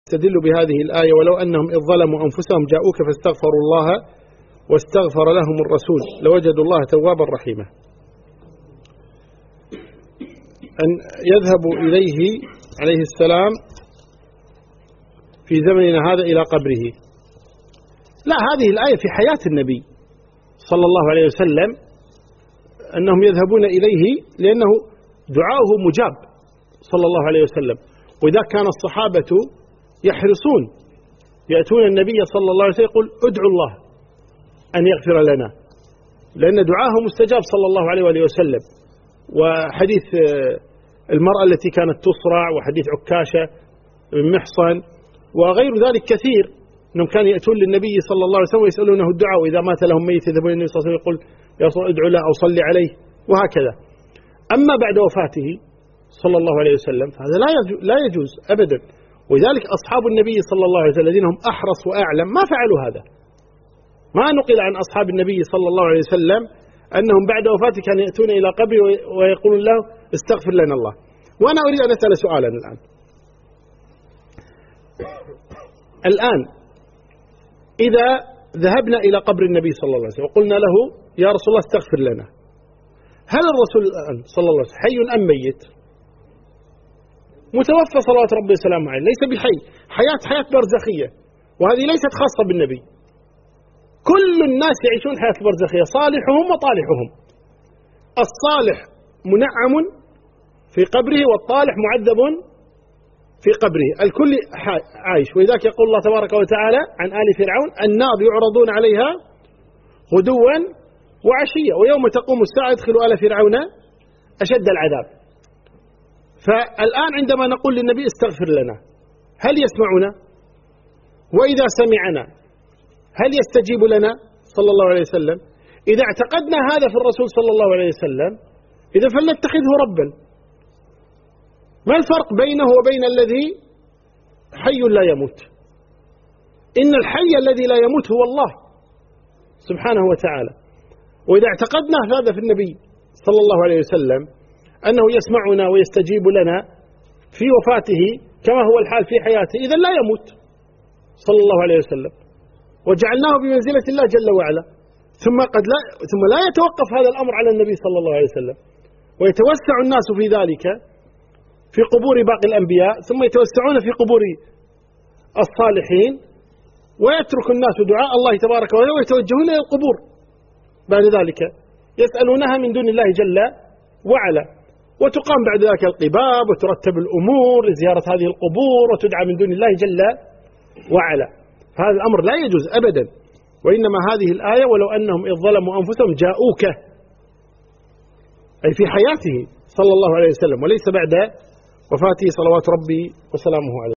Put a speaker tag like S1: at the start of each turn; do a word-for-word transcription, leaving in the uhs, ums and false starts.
S1: يستدل بهذه الآية ولو أنهم إذ ظلموا أنفسهم جاءوك فاستغفروا الله واستغفر لهم الرسول لوجدوا الله توابا رحيما. أن يذهب إليه عليه السلام في زمننا هذا إلى قبره. لا، هذه الآية في حياة النبي صلى الله عليه وسلم أنهم يذهبون إليه لأنه دعاؤه مجاب صلى الله عليه وسلم. وإذا كان الصحابة يحرصون يأتون النبي صلى الله عليه وسلم يقول ادعوا الله أن يغفر لنا، لأن دعاه مستجاب صلى الله عليه وآله وسلم. وحديث المرأة التي كانت تصرع، وحديث عكاشة بن محصن، وغير ذلك كثير، أنهم كانوا يأتون للنبي صلى الله عليه وسلم ويسألونه الدعاء، وإذا مات لهم ميت يذهبون النبي صلى الله عليه وسلم يقول يا رسول ادعو له أو صلي عليه، وهكذا. أما بعد وفاته صلى الله عليه وسلم فهذا لا يجوز أبدا. ولذلك أصحاب النبي صلى الله عليه وسلم الذين هم أحرص وأعلم ما فعلوا هذا. ما نقل عن أصحاب النبي صلى الله عليه وسلم أنهم بعد وفاته كانوا يأتون إلى قبره ويقولون له استغفر لنا الله. وأنا أريد أن أسأل سؤالا الآن الآن إذا ذهبنا إلى قبر النبي صلى الله عليه وسلم وقلنا له يا رسول الله استغفر لنا، هل الرسول الآن صلى الله عليه وسلم حي أم ميت؟ متوفى صلوات ربي وسلامه عليه، ليس بحي، حياة حياة برزخية، وهذه ليست خاصة بالنبي. كل الناس يعيشون حياة برزخية، صالحهم وطالحهم. الصالح منعم في قبره والطالح معذب في قبره، الكل عايش. ولذلك يقول الله تبارك وتعالى عن آل فرعون النار يعرضون عليها غدوا وعشية ويوم تقوم الساعة يدخلوا آل فرعون أشد العذاب. فالآن عندما نقول للنبي استغفر لنا، هل يسمعنا؟ وإذا سمعنا هل يستجيب لنا صلى الله عليه وسلم؟ إذا اعتقدنا هذا في الرسول صلى الله عليه وسلم إذا فلنتخذه ربا. ما الفرق بينه وبين الذي حي لا يموت؟ إن الحي الذي لا يموت هو الله سبحانه وتعالى. وإذا اعتقدنا هذا في النبي صلى الله عليه وسلم أنه يسمعنا ويستجيب لنا في وفاته كما هو الحال في حياته، إذا لا يموت صلى الله عليه وسلم، وجعلناه بمنزلة الله جل وعلا. ثم قد لا ثم لا يتوقف هذا الأمر على النبي صلى الله عليه وسلم، ويتوسع الناس في ذلك في قبور باقي الأنبياء، ثم يتوسعون في قبور الصالحين، ويترك الناس دعاء الله تبارك وتعالى ويتوجهون إلى القبور بعد ذلك يسألونها من دون الله جل وعلا. وتقام بعد ذلك القباب وترتب الأمور لزيارة هذه القبور وتدعى من دون الله جل وعلا. فهذا الأمر لا يجوز أبدا. وإنما هذه الآية ولو أنهم إذ ظلموا أنفسهم جاءوك، أي في حياته صلى الله عليه وسلم وليس بعد وفاته صلوات ربي وسلامه عليه.